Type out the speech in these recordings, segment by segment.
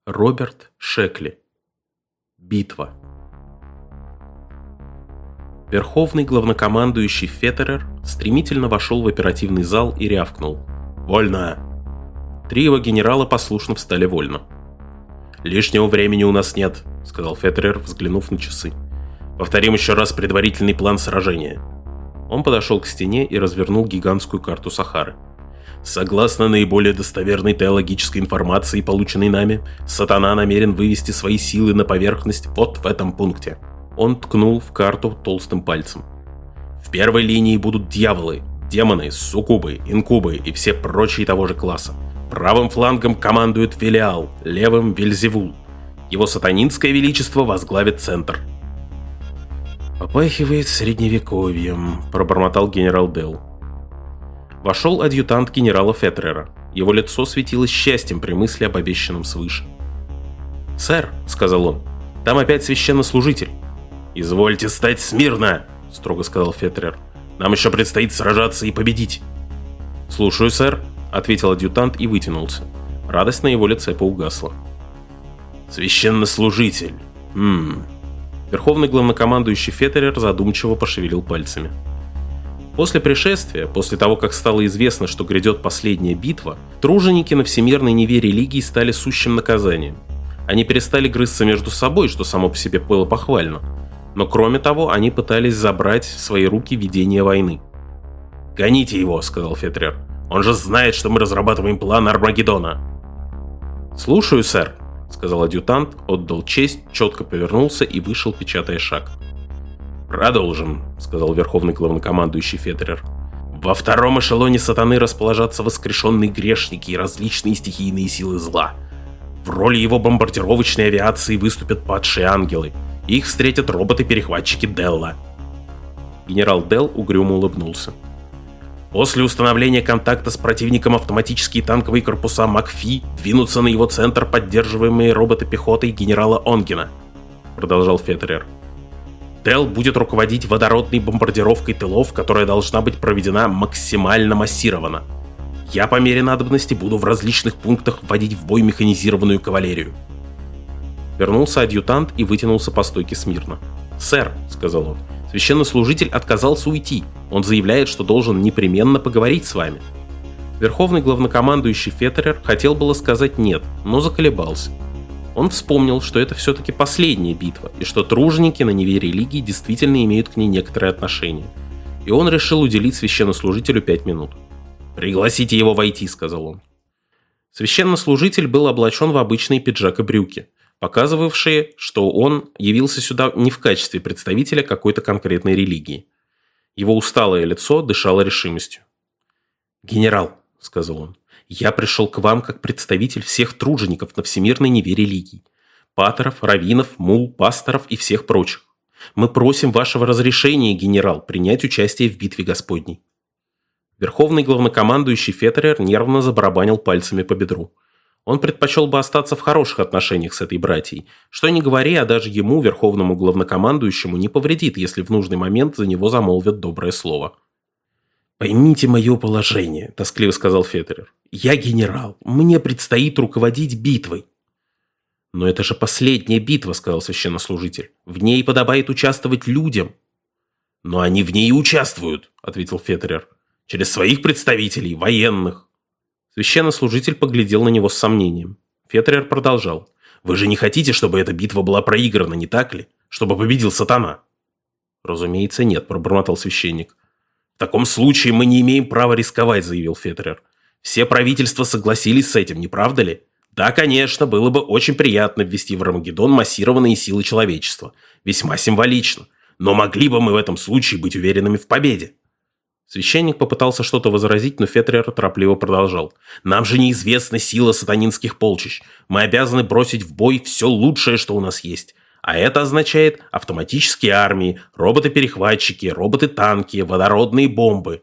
Роберт Шекли. Битва. Верховный главнокомандующий Феттерер стремительно вошел в оперативный зал и рявкнул: «Вольно!». 3 его генерала послушно встали вольно. «Лишнего времени у нас нет», — сказал Феттерер, взглянув на часы. «Повторим еще раз предварительный план сражения». Он подошел к стене и развернул гигантскую карту Сахары. Согласно наиболее достоверной теологической информации, полученной нами, Сатана намерен вывести свои силы на поверхность вот в этом пункте. Он ткнул в карту толстым пальцем. В первой линии будут дьяволы, демоны, суккубы, инкубы и все прочие того же класса. Правым флангом командует Велиал, левым — Вельзевул. Его сатанинское величество возглавит центр. «Попахивает средневековьем», — пробормотал генерал Делл. Вошел адъютант генерала Феттерера. Его лицо светилось счастьем при мысли об обещанном свыше. «Сэр», — сказал он, — «там опять священнослужитель». «Извольте стать смирно», — строго сказал Феттерер. «Нам еще предстоит сражаться и победить». «Слушаю, сэр», — ответил адъютант и вытянулся. Радость на его лице поугасла. «Священнослужитель. Верховный главнокомандующий Феттерер задумчиво пошевелил пальцами. После пришествия, после того, как стало известно, что грядет последняя битва, труженики на всемирной неве религии стали сущим наказанием. Они перестали грызться между собой, что само по себе было похвально, но кроме того, они пытались забрать в свои руки ведение войны. «Гоните его», — сказал Феттерер. «Он же знает, что мы разрабатываем план Армагеддона». «Слушаю, сэр», — сказал адъютант, отдал честь, четко повернулся и вышел, печатая шаг. «Продолжим», — сказал верховный главнокомандующий Феттерер. «Во втором эшелоне сатаны расположатся воскрешенные грешники и различные стихийные силы зла. В роли его бомбардировочной авиации выступят падшие ангелы. Их встретят роботы-перехватчики Делла». Генерал Делл угрюмо улыбнулся. «После установления контакта с противником автоматические танковые корпуса МакФи двинутся на его центр, поддерживаемые роботы-пехотой генерала Онгена», — продолжал Феттерер. «Делл будет руководить водородной бомбардировкой тылов, которая должна быть проведена максимально массированно. Я по мере надобности буду в различных пунктах вводить в бой механизированную кавалерию». Вернулся адъютант и вытянулся по стойке смирно. «Сэр», — сказал он, — «священнослужитель отказался уйти. Он заявляет, что должен непременно поговорить с вами». Верховный главнокомандующий Феттерер хотел было сказать «нет», но заколебался. Он вспомнил, что это все-таки последняя битва, и что труженики на неве религии действительно имеют к ней некоторое отношение. И он решил уделить священнослужителю 5 минут. «Пригласите его войти», — сказал он. Священнослужитель был облачен в обычные пиджак и брюки, показывавшие, что он явился сюда не в качестве представителя какой-то конкретной религии. Его усталое лицо дышало решимостью. «Генерал», — сказал он, — «я пришел к вам как представитель всех тружеников на всемирной неве религий. Патеров, раввинов, мул, пасторов и всех прочих. Мы просим вашего разрешения, генерал, принять участие в битве Господней». Верховный главнокомандующий Феттерер нервно забарабанил пальцами по бедру. Он предпочел бы остаться в хороших отношениях с этой братьей. Что ни говори, а даже ему, верховному главнокомандующему, не повредит, если в нужный момент за него замолвят доброе слово. «Поймите мое положение», — тоскливо сказал Феттерер. «Я генерал. Мне предстоит руководить битвой». «Но это же последняя битва», — сказал священнослужитель. «В ней подобает участвовать людям». «Но они в ней и участвуют», — ответил Феттерер. «Через своих представителей, военных». Священнослужитель поглядел на него с сомнением. Феттерер продолжал. «Вы же не хотите, чтобы эта битва была проиграна, не так ли? Чтобы победил сатана?» «Разумеется, нет», — пробормотал священник. «В таком случае мы не имеем права рисковать», — заявил Феттерер. «Все правительства согласились с этим, не правда ли? Да, конечно, было бы очень приятно ввести в Армагеддон массированные силы человечества. Весьма символично. Но могли бы мы в этом случае быть уверенными в победе?» Священник попытался что-то возразить, но Феттерер торопливо продолжал. «Нам же неизвестна сила сатанинских полчищ. Мы обязаны бросить в бой все лучшее, что у нас есть. А это означает автоматические армии, роботы-перехватчики, роботы-танки, водородные бомбы».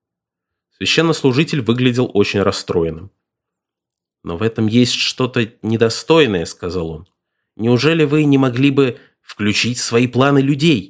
Священнослужитель выглядел очень расстроенным. «Но в этом есть что-то недостойное», — сказал он. «Неужели вы не могли бы включить в свои планы людей?»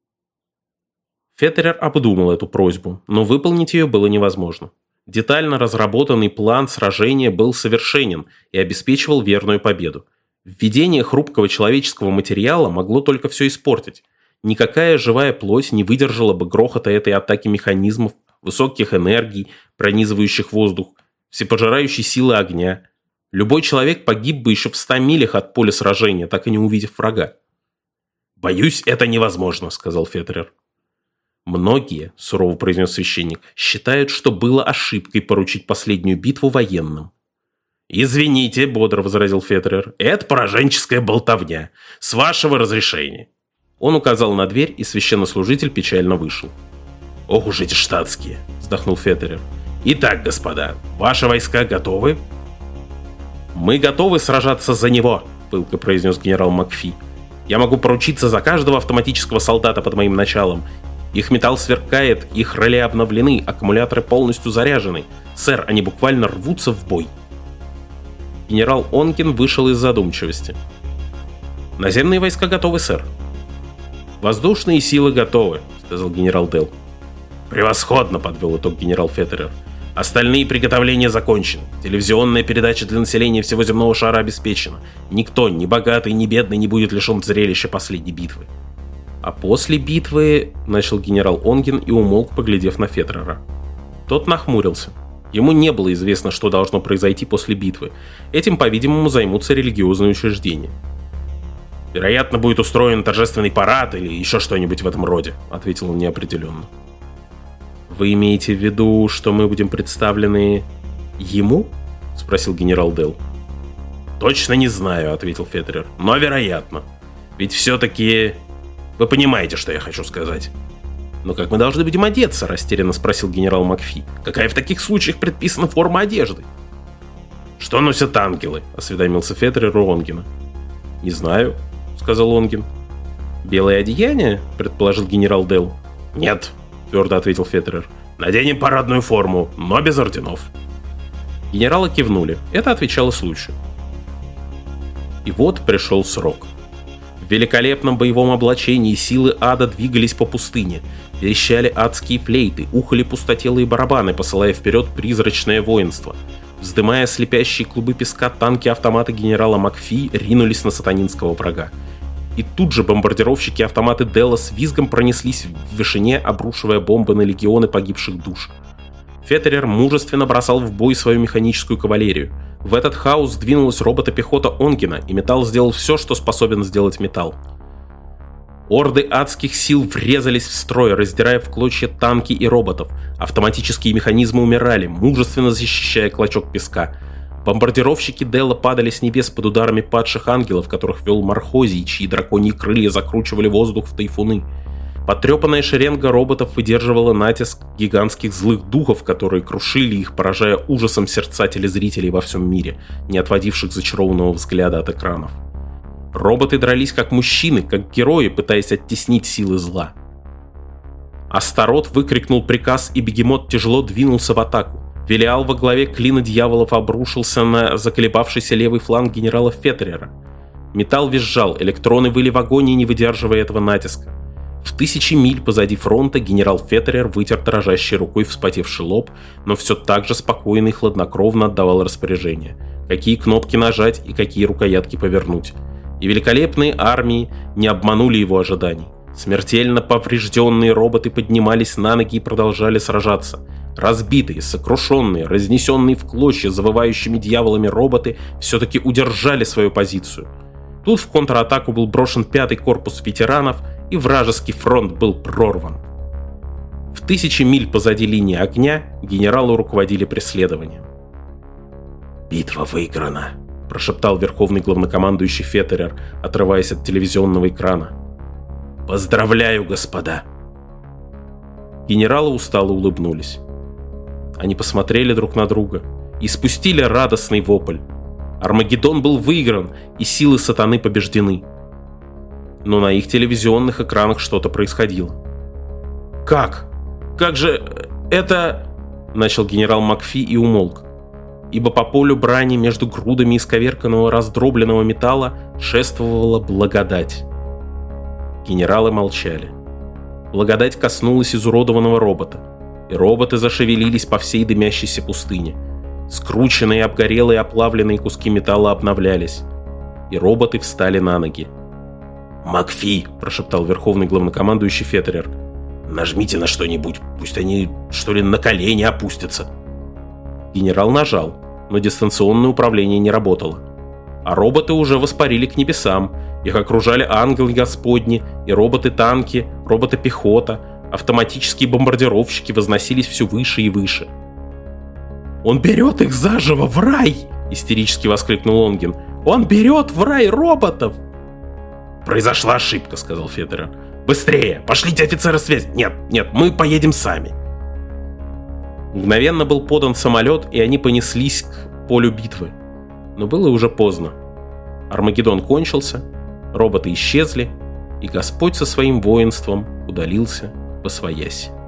Феттерер обдумал эту просьбу, но выполнить ее было невозможно. Детально разработанный план сражения был совершенен и обеспечивал верную победу. Введение хрупкого человеческого материала могло только все испортить. Никакая живая плоть не выдержала бы грохота этой атаки механизмов, высоких энергий, пронизывающих воздух, всепожирающей силы огня. Любой человек погиб бы еще в 100 милях от поля сражения, так и не увидев врага. «Боюсь, это невозможно», — сказал Феттерер. «Многие, — сурово произнес священник, — считают, что было ошибкой поручить последнюю битву военным». «Извините, — бодро возразил Феттерер, — это пораженческая болтовня. С вашего разрешения». Он указал на дверь, и священнослужитель печально вышел. «Ох уж эти штатские!» — вздохнул Феттерер. «Итак, господа, ваши войска готовы?» «Мы готовы сражаться за него», — пылко произнес генерал Макфи. «Я могу поручиться за каждого автоматического солдата под моим началом. Их металл сверкает, их реле обновлены, аккумуляторы полностью заряжены. Сэр, они буквально рвутся в бой». Генерал Онгин вышел из задумчивости. «Наземные войска готовы, сэр». «Воздушные силы готовы», — сказал генерал Делл. «Превосходно», — подвел итог генерал Феттерер. «Остальные приготовления закончены. Телевизионная передача для населения всего земного шара обеспечена. Никто, ни богатый, ни бедный, не будет лишен зрелища последней битвы». «А после битвы...» — начал генерал Онгин и умолк, поглядев на Феттерера. Тот нахмурился. Ему не было известно, что должно произойти после битвы. Этим, по-видимому, займутся религиозные учреждения. «Вероятно, будет устроен торжественный парад или еще что-нибудь в этом роде», — ответил он неопределенно. «Вы имеете в виду, что мы будем представлены ему?» — спросил генерал Делл. «Точно не знаю», — ответил Феттерер, — «но вероятно. Ведь все-таки... Вы понимаете, что я хочу сказать». «Но как мы должны будем одеться?» — растерянно спросил генерал Макфи. «Какая в таких случаях предписана форма одежды?» «Что носят ангелы?» — осведомился Феттерер у Онгина. «Не знаю», — сказал Онгин. «Белое одеяние?» — предположил генерал Делл. «Нет», — твердо ответил Феттерер. «Наденем парадную форму, но без орденов». Генералы кивнули. Это отвечало случаю. И вот пришел срок. В великолепном боевом облачении силы ада двигались по пустыне. Верещали адские флейты, ухали пустотелые барабаны, посылая вперед призрачное воинство. Вздымая слепящие клубы песка, танки-автоматы генерала Макфи ринулись на сатанинского врага. И тут же бомбардировщики-автоматы Делла с визгом пронеслись в вышине, обрушивая бомбы на легионы погибших душ. Феттерер мужественно бросал в бой свою механическую кавалерию. В этот хаос двинулась робота-пехота Онгина, и металл сделал все, что способен сделать металл. Орды адских сил врезались в строй, раздирая в клочья танки и роботов. Автоматические механизмы умирали, мужественно защищая клочок песка. Бомбардировщики Делла падали с небес под ударами падших ангелов, которых вел Мархозий, чьи драконьи крылья закручивали воздух в тайфуны. Потрепанная шеренга роботов выдерживала натиск гигантских злых духов, которые крушили их, поражая ужасом сердца телезрителей во всем мире, не отводивших зачарованного взгляда от экранов. Роботы дрались как мужчины, как герои, пытаясь оттеснить силы зла. Астарот выкрикнул приказ, и бегемот тяжело двинулся в атаку. Велиал во главе клина дьяволов обрушился на заколебавшийся левый фланг генерала Феттерера. Металл визжал, электроны выли в агонии, не выдерживая этого натиска. В 1000 миль позади фронта генерал Феттерер вытер дрожащей рукой вспотевший лоб, но все так же спокойно и хладнокровно отдавал распоряжения, какие кнопки нажать и какие рукоятки повернуть. И великолепные армии не обманули его ожиданий. Смертельно поврежденные роботы поднимались на ноги и продолжали сражаться. Разбитые, сокрушенные, разнесенные в клочья завывающими дьяволами роботы все-таки удержали свою позицию. Тут в контратаку был брошен 5-й корпус ветеранов, и вражеский фронт был прорван. В 1000 миль позади линии огня генералы руководили преследованием. «Битва выиграна», — прошептал верховный главнокомандующий Феттерер, отрываясь от телевизионного экрана. «Поздравляю, господа!» Генералы устало улыбнулись. Они посмотрели друг на друга и спустили радостный вопль. Армагеддон был выигран, и силы сатаны побеждены. Но на их телевизионных экранах что-то происходило. «Как? Как же это...» — начал генерал Макфи и умолк, ибо по полю брани между грудами исковерканного раздробленного металла шествовала благодать. Генералы молчали. Благодать коснулась изуродованного робота, и роботы зашевелились по всей дымящейся пустыне. Скрученные, обгорелые, оплавленные куски металла обновлялись. и роботы встали на ноги. «МакФи», – прошептал верховный главнокомандующий Феттерер, – «нажмите на что-нибудь, пусть они, что ли, на колени опустятся». Генерал нажал, но дистанционное управление не работало. А роботы уже воспарили к небесам, их окружали ангелы Господни и роботы-танки, роботы-пехота, автоматические бомбардировщики возносились все выше и выше. «Он берет их заживо в рай!» – истерически воскликнул Онгин. «Он берет в рай роботов!» «Произошла ошибка», — сказал Феттерер. «Быстрее! Пошлите офицера связи! Нет, мы поедем сами!» Мгновенно был подан самолет, и они понеслись к полю битвы. Но было уже поздно. Армагеддон кончился, роботы исчезли, и Господь со своим воинством удалился восвоясь.